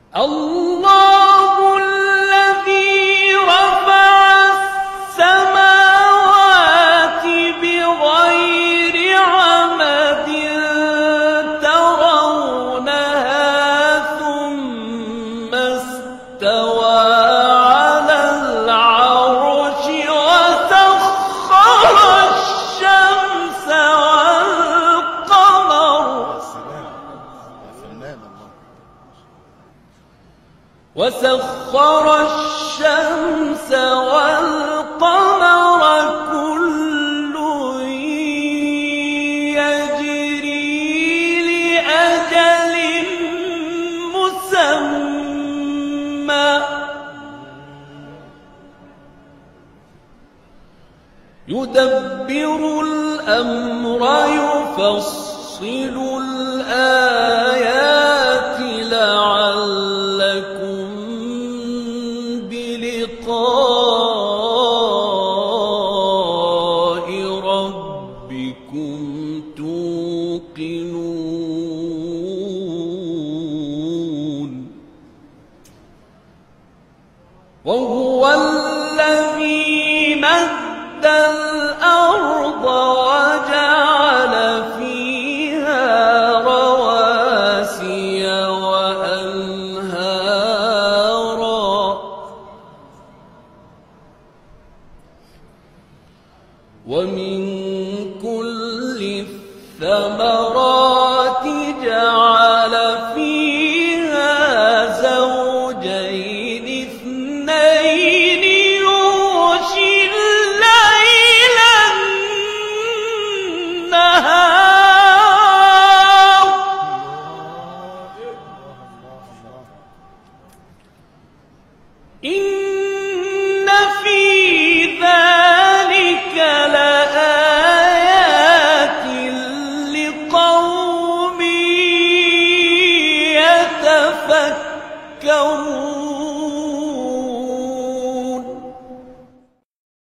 الله الذي رفع السماوات بغير عمد ترونها ثم استوى على العرش وسخر الشمس والقمر كل يجري لأجل مسمى يدبر الأمر يفصل الآيات لعلكم بلقاء ربكم توقنون وهو الذي مد الأرض وجعل فيها رواسي وأنهارا ومن كل الثمرات جعل فيها زوجين اثنين يغشي الليل النهار إن في ذلك لآيات لقوم يتفكرون